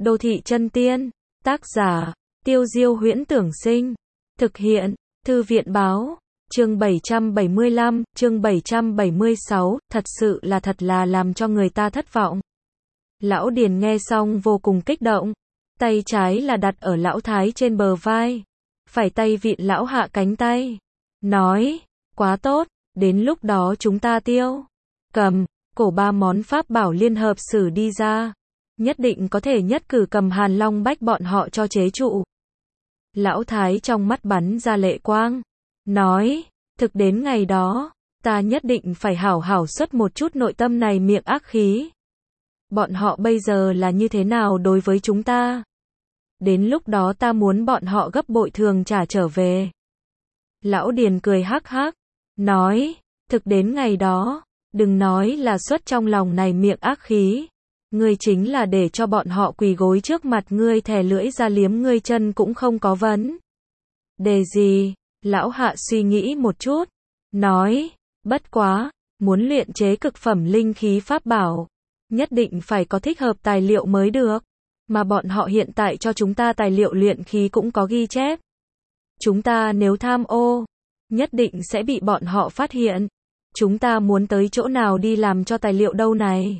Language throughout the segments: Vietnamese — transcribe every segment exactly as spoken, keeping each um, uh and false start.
Đô thị chân tiên. Tác giả, Tiêu Diêu Huyễn Tưởng Sinh. Thực hiện, Thư viện Báo. Chương bảy trăm bảy mươi lăm, chương bảy trăm bảy mươi sáu, thật sự là thật là làm cho người ta thất vọng. Lão Điền nghe xong vô cùng kích động. Tay trái là đặt ở lão Thái trên bờ vai. Phải tay vịn lão Hạ cánh tay. Nói, quá tốt, đến lúc đó chúng ta tiêu. Cầm, cổ ba món pháp bảo liên hợp sử đi ra. Nhất định có thể nhất cử cầm Hàn Long Bách bọn họ cho chế trụ. Lão Thái trong mắt bắn ra lệ quang. Nói, thực đến ngày đó, ta nhất định phải hảo hảo xuất một chút nội tâm này miệng ác khí. Bọn họ bây giờ là như thế nào đối với chúng ta? Đến lúc đó ta muốn bọn họ gấp bội thường trả trở về. Lão Điền cười hắc hắc. Nói, thực đến ngày đó, đừng nói là xuất trong lòng này miệng ác khí. Ngươi chính là để cho bọn họ quỳ gối trước mặt ngươi thè lưỡi ra liếm ngươi chân cũng không có vấn đề gì. Lão Hạ suy nghĩ một chút. Nói, bất quá, muốn luyện chế cực phẩm linh khí pháp bảo. Nhất định phải có thích hợp tài liệu mới được. Mà bọn họ hiện tại cho chúng ta tài liệu luyện khí cũng có ghi chép. Chúng ta nếu tham ô, nhất định sẽ bị bọn họ phát hiện. Chúng ta muốn tới chỗ nào đi làm cho tài liệu đâu này?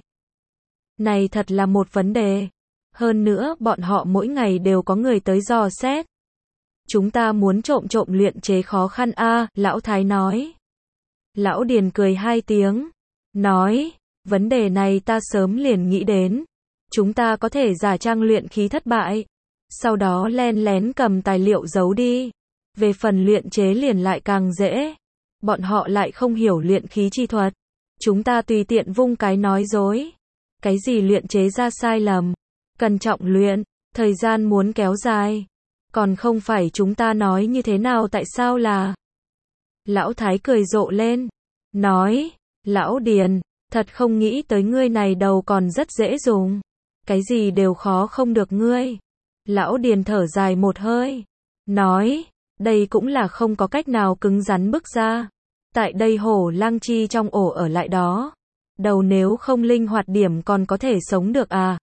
Này thật là một vấn đề. Hơn nữa bọn họ mỗi ngày đều có người tới dò xét. Chúng ta muốn trộm trộm luyện chế khó khăn a, à, Lão Thái nói. Lão Điền cười hai tiếng. Nói, vấn đề này ta sớm liền nghĩ đến. Chúng ta có thể giả trang luyện khí thất bại. Sau đó len lén cầm tài liệu giấu đi. Về phần luyện chế liền lại càng dễ. Bọn họ lại không hiểu luyện khí chi thuật. Chúng ta tùy tiện vung cái nói dối. Cái gì luyện chế ra sai lầm. Cẩn trọng luyện. Thời gian muốn kéo dài. Còn không phải chúng ta nói như thế nào tại sao là. Lão Thái cười rộ lên. Nói, Lão Điền, thật không nghĩ tới ngươi này đầu còn rất dễ dùng. Cái gì đều khó không được ngươi. Lão Điền thở dài một hơi. Nói, đây cũng là không có cách nào cứng rắn bước ra. Tại đây hổ lang chi trong ổ ở lại đó. Đầu nếu không linh hoạt điểm còn có thể sống được à?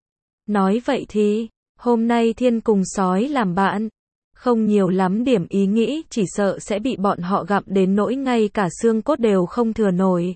Nói vậy thì, hôm nay thiên cùng sói làm bạn. Không nhiều lắm điểm ý nghĩ chỉ sợ sẽ bị bọn họ gặm đến nỗi ngay cả xương cốt đều không thừa nổi.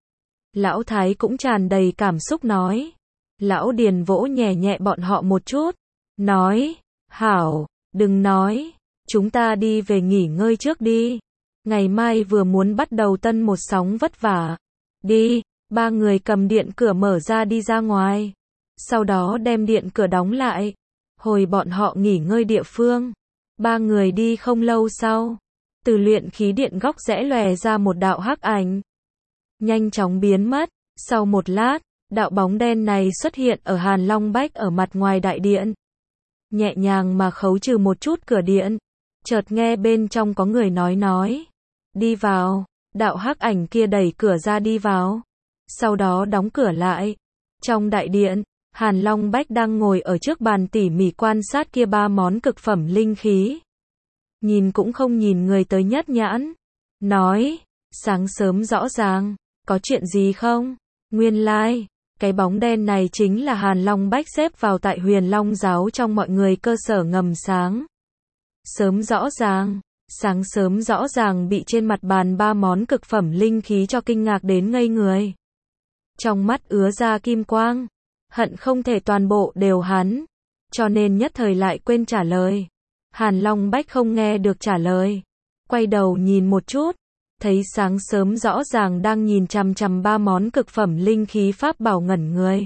Lão Thái cũng tràn đầy cảm xúc nói. Lão Điền vỗ nhẹ nhẹ bọn họ một chút. Nói, hảo, đừng nói. Chúng ta đi về nghỉ ngơi trước đi. Ngày mai vừa muốn bắt đầu tân một sóng vất vả. Đi, ba người cầm điện cửa mở ra đi ra ngoài. Sau đó đem điện cửa đóng lại. Hồi bọn họ nghỉ ngơi địa phương. Ba người đi không lâu sau. Từ luyện khí điện góc rẽ lòe ra một đạo hắc ảnh. Nhanh chóng biến mất. Sau một lát, đạo bóng đen này xuất hiện ở Hàn Long Bách ở mặt ngoài đại điện. Nhẹ nhàng mà khấu trừ một chút cửa điện. Chợt nghe bên trong có người nói nói. Đi vào. Đạo hắc ảnh kia đẩy cửa ra đi vào. Sau đó đóng cửa lại. Trong đại điện, Hàn Long Bách đang ngồi ở trước bàn tỉ mỉ quan sát kia ba món cực phẩm linh khí. Nhìn cũng không nhìn người tới nhất nhãn. Nói, sáng sớm rõ ràng, có chuyện gì không? Nguyên lai, like, cái bóng đen này chính là Hàn Long Bách xếp vào tại Huyền Long giáo trong mọi người cơ sở ngầm sáng. Sớm rõ ràng, sáng sớm rõ ràng bị trên mặt bàn ba món cực phẩm linh khí cho kinh ngạc đến ngây người. Trong mắt ứa ra kim quang, hận không thể toàn bộ đều hắn, cho nên nhất thời lại quên trả lời. Hàn Long Bách không nghe được trả lời, quay đầu nhìn một chút, thấy sáng sớm rõ ràng đang nhìn chằm chằm ba món cực phẩm linh khí pháp bảo ngẩn người.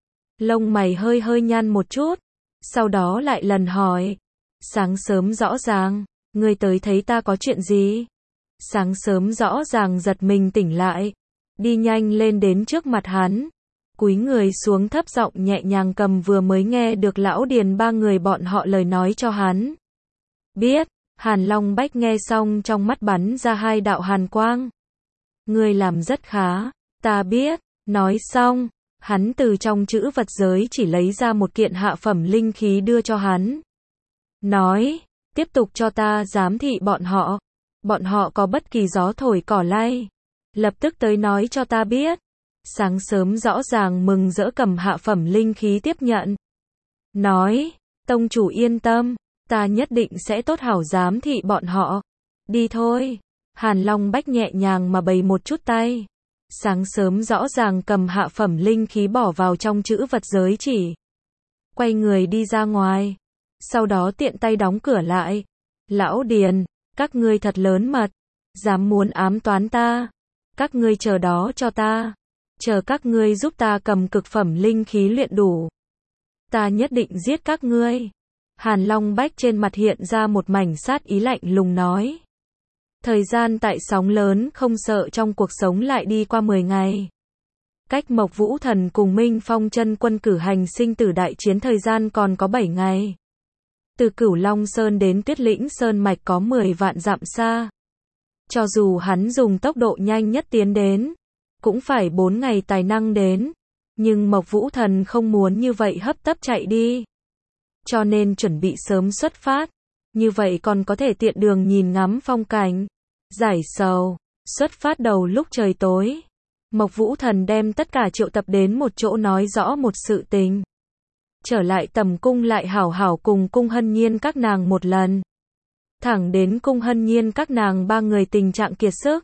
Lông mày hơi hơi nhăn một chút, sau đó lại lần hỏi, sáng sớm rõ ràng, ngươi tới thấy ta có chuyện gì? Sáng sớm rõ ràng giật mình tỉnh lại, đi nhanh lên đến trước mặt hắn, cúi người xuống thấp giọng nhẹ nhàng cầm vừa mới nghe được Lão Điền ba người bọn họ lời nói cho hắn. Biết, Hàn Long Bách nghe xong trong mắt bắn ra hai đạo hàn quang. Ngươi làm rất khá, ta biết, nói xong, hắn từ trong chữ vật giới chỉ lấy ra một kiện hạ phẩm linh khí đưa cho hắn. Nói, tiếp tục cho ta giám thị bọn họ, bọn họ có bất kỳ gió thổi cỏ lay, lập tức tới nói cho ta biết. Sáng sớm rõ ràng mừng rỡ cầm hạ phẩm linh khí tiếp nhận. nói, tông chủ yên tâm, ta nhất định sẽ tốt hảo giám thị bọn họ. Đi thôi. Hàn Long Bách nhẹ nhàng mà bày một chút tay. Sáng sớm rõ ràng cầm hạ phẩm linh khí bỏ vào trong chữ vật giới chỉ. Quay người đi ra ngoài. Sau đó tiện tay đóng cửa lại. Lão Điền, các ngươi thật lớn mật. Dám muốn ám toán ta. Các ngươi chờ đó cho ta. Chờ các ngươi giúp ta cầm cực phẩm linh khí luyện đủ. Ta nhất định giết các ngươi. Hàn Long Bách trên mặt hiện ra một mảnh sát ý lạnh lùng nói. Thời gian tại sóng lớn không sợ trong cuộc sống lại đi qua mười ngày. Cách Mộc Vũ Thần cùng Minh Phong chân quân cử hành sinh tử đại chiến thời gian còn có bảy ngày. Từ Cửu Long Sơn đến Tuyết Lĩnh Sơn mạch có mười vạn dặm xa. Cho dù hắn dùng tốc độ nhanh nhất tiến đến, cũng phải bốn ngày tài năng đến. Nhưng Mộc Vũ Thần không muốn như vậy hấp tấp chạy đi. Cho nên chuẩn bị sớm xuất phát. Như vậy còn có thể tiện đường nhìn ngắm phong cảnh, giải sầu. Xuất phát đầu lúc trời tối. Mộc Vũ Thần đem tất cả triệu tập đến một chỗ nói rõ một sự tình. Trở lại tầm cung lại hảo hảo cùng Cung Hân Nhiên các nàng một lần. Thẳng đến Cung Hân Nhiên các nàng ba người tình trạng kiệt sức.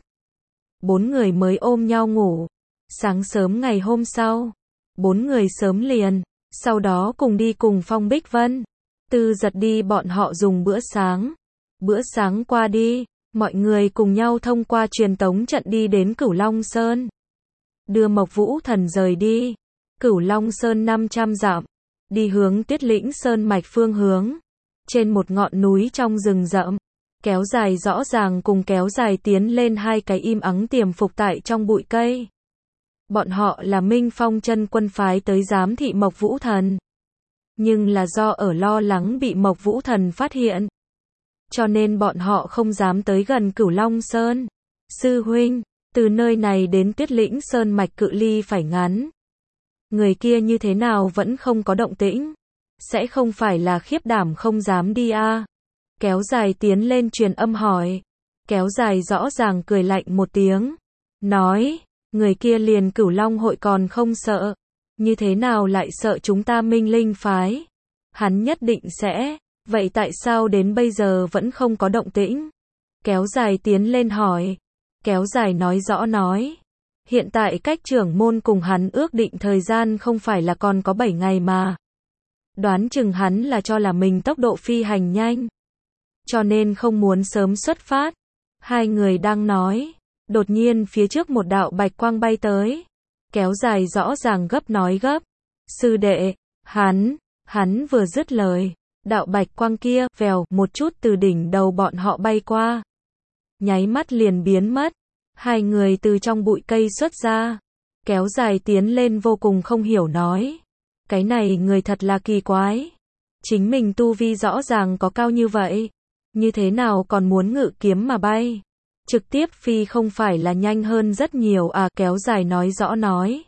Bốn người mới ôm nhau ngủ. Sáng sớm ngày hôm sau, bốn người sớm liền, sau đó cùng đi cùng Phong Bích Vân. Tư Giật đi bọn họ dùng bữa sáng. Bữa sáng qua đi, mọi người cùng nhau thông qua truyền tống trận đi đến Cửu Long Sơn. Đưa Mộc Vũ Thần rời đi. Cửu Long Sơn năm trăm dặm. Đi hướng Tuyết Lĩnh Sơn mạch phương hướng. Trên một ngọn núi trong rừng rậm. Kéo dài rõ ràng cùng kéo dài tiến lên hai cái im ắng tiềm phục tại trong bụi cây. Bọn họ là Minh Phong chân quân phái tới giám thị Mộc Vũ Thần. Nhưng là do ở lo lắng bị Mộc Vũ Thần phát hiện. Cho nên bọn họ không dám tới gần Cửu Long Sơn. Sư huynh, từ nơi này đến Tuyết Lĩnh Sơn mạch cự ly phải ngắn. Người kia như thế nào vẫn không có động tĩnh. Sẽ không phải là khiếp đảm không dám đi a? À? Kéo dài tiến lên truyền âm hỏi. Kéo dài rõ ràng cười lạnh một tiếng. Nói, người kia liền Cửu Long hội còn không sợ. Như thế nào lại sợ chúng ta Minh Linh phái? Hắn nhất định sẽ. Vậy tại sao đến bây giờ vẫn không có động tĩnh? Kéo dài tiến lên hỏi. Kéo dài nói rõ nói. Hiện tại cách trưởng môn cùng hắn ước định thời gian không phải là còn có bảy ngày mà. Đoán chừng hắn là cho là mình tốc độ phi hành nhanh. Cho nên không muốn sớm xuất phát. Hai người đang nói. Đột nhiên phía trước một đạo bạch quang bay tới. Kéo dài rõ ràng gấp nói gấp. Sư đệ, hắn, hắn vừa dứt lời. Đạo bạch quang kia, vèo, một chút từ đỉnh đầu bọn họ bay qua. Nháy mắt liền biến mất. Hai người từ trong bụi cây xuất ra. Kéo dài tiến lên vô cùng không hiểu nói. Cái này người thật là kỳ quái. Chính mình tu vi rõ ràng có cao như vậy. Như thế nào còn muốn ngự kiếm mà bay. Trực tiếp phi không phải là nhanh hơn rất nhiều à, kéo dài nói rõ nói.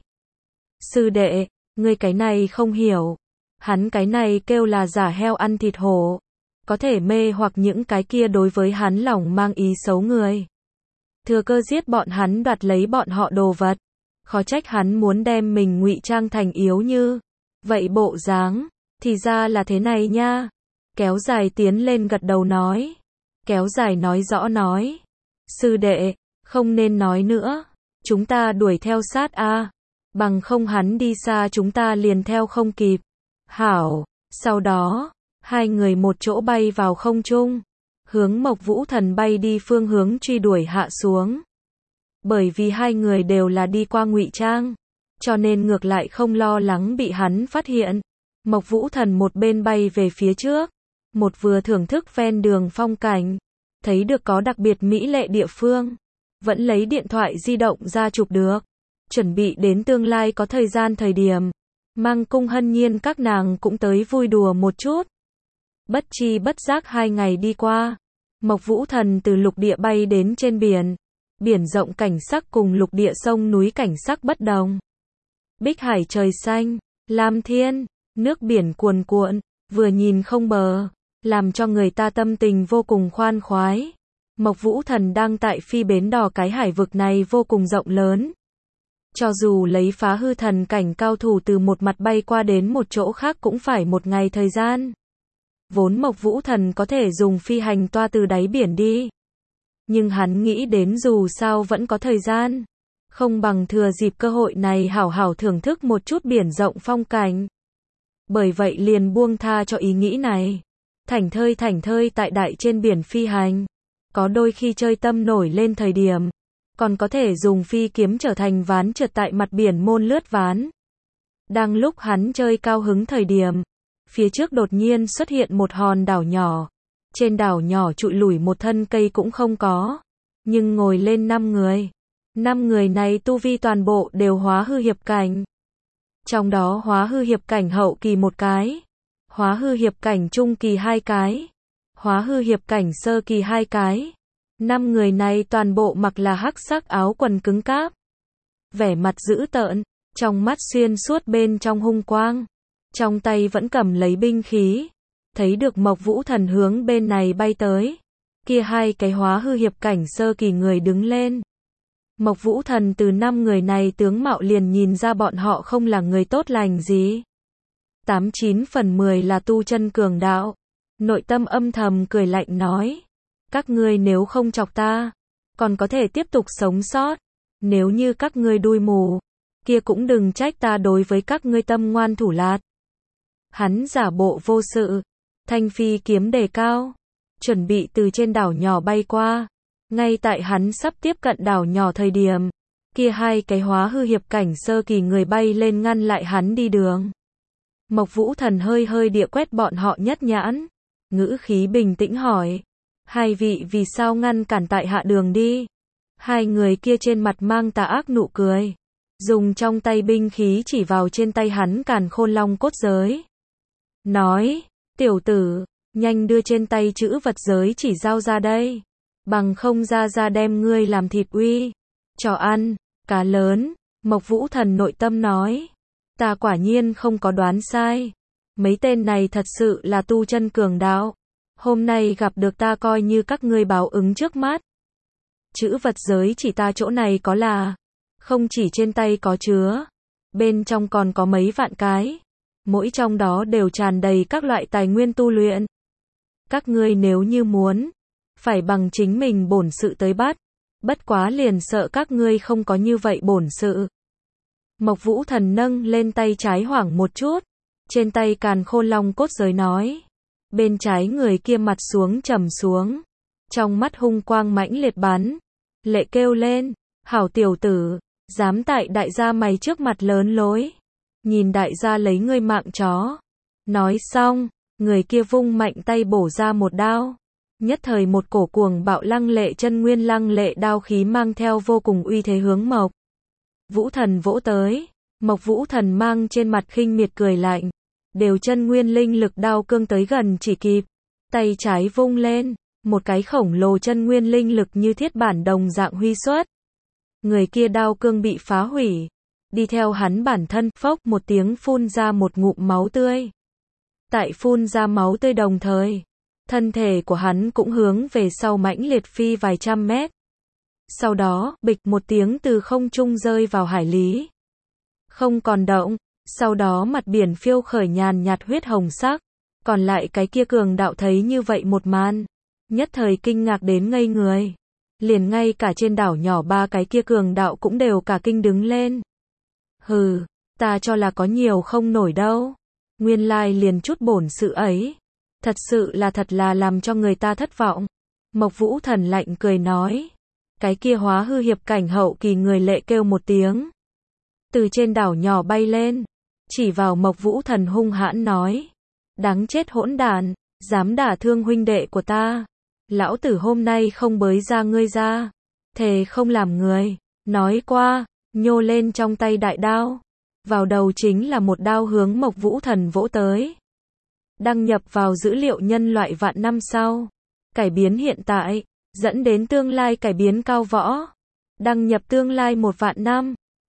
Sư đệ, ngươi cái này không hiểu. Hắn cái này kêu là giả heo ăn thịt hổ. Có thể mê hoặc những cái kia đối với hắn lòng mang ý xấu người. Thừa cơ giết bọn hắn đoạt lấy bọn họ đồ vật. Khó trách hắn muốn đem mình ngụy trang thành yếu như. Vậy bộ dáng, thì ra là thế này nha. Kéo dài tiến lên gật đầu nói. Kéo dài nói rõ nói. Sư đệ, không nên nói nữa. Chúng ta đuổi theo sát a. Bằng không hắn đi xa chúng ta liền theo không kịp. Hảo, sau đó, hai người một chỗ bay vào không trung. Hướng Mộc Vũ Thần bay đi phương hướng truy đuổi hạ xuống. Bởi vì hai người đều là đi qua ngụy trang. Cho nên ngược lại không lo lắng bị hắn phát hiện. Mộc Vũ Thần một bên bay về phía trước. Một vừa thưởng thức ven đường phong cảnh. Thấy được có đặc biệt mỹ lệ địa phương. Vẫn lấy điện thoại di động ra chụp được. Chuẩn bị đến tương lai có thời gian thời điểm. Mang Cung Hân Nhiên các nàng cũng tới vui đùa một chút. Bất chi bất giác hai ngày đi qua. Mộc Vũ Thần từ lục địa bay đến trên biển. Biển rộng cảnh sắc cùng lục địa sông núi cảnh sắc bất đồng. Bích hải trời xanh, lam thiên, nước biển cuồn cuộn, vừa nhìn không bờ, làm cho người ta tâm tình vô cùng khoan khoái. Mộc Vũ Thần đang tại phi bến đò cái hải vực này vô cùng rộng lớn. Cho dù lấy phá hư thần cảnh cao thủ từ một mặt bay qua đến một chỗ khác cũng phải một ngày thời gian. Vốn Mộc Vũ Thần có thể dùng phi hành toa từ đáy biển đi. Nhưng hắn nghĩ đến dù sao vẫn có thời gian. Không bằng thừa dịp cơ hội này hảo hảo thưởng thức một chút biển rộng phong cảnh. Bởi vậy liền buông tha cho ý nghĩ này. Thảnh thơi thảnh thơi tại đại trên biển phi hành. Có đôi khi chơi tâm nổi lên thời điểm. Còn có thể dùng phi kiếm trở thành ván trượt tại mặt biển môn lướt ván. Đang lúc hắn chơi cao hứng thời điểm. Phía trước đột nhiên xuất hiện một hòn đảo nhỏ. Trên đảo nhỏ trụi lủi một thân cây cũng không có. Nhưng ngồi lên năm người. Năm người này tu vi toàn bộ đều hóa hư hiệp cảnh. Trong đó hóa hư hiệp cảnh hậu kỳ một cái. Hóa hư hiệp cảnh trung kỳ hai cái. Hóa hư hiệp cảnh sơ kỳ hai cái. Năm người này toàn bộ mặc là hắc sắc áo quần cứng cáp. Vẻ mặt dữ tợn. Trong mắt xuyên suốt bên trong hung quang. Trong tay vẫn cầm lấy binh khí. Thấy được Mộc Vũ Thần hướng bên này bay tới. Kia hai cái hóa hư hiệp cảnh sơ kỳ người đứng lên. Mộc Vũ Thần từ năm người này tướng mạo liền nhìn ra bọn họ không là người tốt lành gì. Tám chín phần mười là tu chân cường đạo. Nội tâm âm thầm cười lạnh nói. Các ngươi nếu không chọc ta, còn có thể tiếp tục sống sót. Nếu như các ngươi đuôi mù, kia cũng đừng trách ta đối với các ngươi tâm ngoan thủ lạt. Hắn giả bộ vô sự. Thanh phi kiếm đề cao. Chuẩn bị từ trên đảo nhỏ bay qua. Ngay tại hắn sắp tiếp cận đảo nhỏ thời điểm. Kia hai cái hóa hư hiệp cảnh sơ kỳ người bay lên ngăn lại hắn đi đường. Mộc Vũ Thần hơi hơi địa quét bọn họ nhất nhãn. Ngữ khí bình tĩnh hỏi. Hai vị vì sao ngăn cản tại hạ đường đi? Hai người kia trên mặt mang tà ác nụ cười. Dùng trong tay binh khí chỉ vào trên tay hắn càn khôn long cốt giới. Nói, tiểu tử, nhanh đưa trên tay chữ vật giới chỉ giao ra đây. Bằng không ra ra đem ngươi làm thịt uy. Cho ăn, cá lớn. Mộc Vũ Thần nội tâm nói. Ta quả nhiên không có đoán sai. Mấy tên này thật sự là tu chân cường đạo. Hôm nay gặp được ta coi như các ngươi báo ứng trước mắt. Chữ vật giới chỉ ta chỗ này có là. Không chỉ trên tay có chứa. Bên trong còn có mấy vạn cái. Mỗi trong đó đều tràn đầy các loại tài nguyên tu luyện. Các ngươi nếu như muốn, phải bằng chính mình bổn sự tới bắt. Bất quá liền sợ các ngươi không có như vậy bổn sự. Mộc Vũ Thần nâng lên tay trái hoảng một chút. Trên tay càn khôn long cốt giới nói. Bên trái người kia mặt xuống trầm xuống. Trong mắt hung quang mãnh liệt bắn. Lệ kêu lên. Hảo tiểu tử, dám tại đại gia mày trước mặt lớn lối. Nhìn đại gia lấy ngươi mạng chó. Nói xong, người kia vung mạnh tay bổ ra một đao. Nhất thời một cổ cuồng bạo lăng lệ chân nguyên lăng lệ đao khí mang theo vô cùng uy thế hướng Mộc Vũ Thần vỗ tới. Mộc Vũ Thần mang trên mặt khinh miệt cười lạnh. Đều chân nguyên linh lực đao cương tới gần chỉ kịp. Tay trái vung lên. Một cái khổng lồ chân nguyên linh lực như thiết bản đồng dạng huy xuất. Người kia đao cương bị phá hủy. Đi theo hắn bản thân, phốc một tiếng phun ra một ngụm máu tươi. Tại phun ra máu tươi đồng thời, thân thể của hắn cũng hướng về sau mãnh liệt phi vài trăm mét. Sau đó, bịch một tiếng từ không trung rơi vào hải lý. Không còn động, sau đó mặt biển phiêu khởi nhàn nhạt huyết hồng sắc. Còn lại cái kia cường đạo thấy như vậy một màn, nhất thời kinh ngạc đến ngây người. Liền ngay cả trên đảo nhỏ ba cái kia cường đạo cũng đều cả kinh đứng lên. Hừ, ta cho là có nhiều không nổi đâu. Nguyên lai liền chút bổn sự ấy. Thật sự là thật là làm cho người ta thất vọng. Mộc Vũ Thần lạnh cười nói. Cái kia hóa hư hiệp cảnh hậu kỳ người lệ kêu một tiếng. Từ trên đảo nhỏ bay lên. Chỉ vào Mộc Vũ Thần hung hãn nói. Đáng chết hỗn đản, dám đả thương huynh đệ của ta. Lão tử hôm nay không bới ra ngươi ra. Thề không làm người. Nói qua, nhô lên trong tay đại đao. Vào đầu chính là một đao hướng Mộc Vũ Thần vỗ tới. Đăng nhập vào dữ liệu nhân loại vạn năm sau. Cải biến hiện tại, dẫn đến tương lai cải biến cao võ. Đăng nhập tương lai một vạn năm.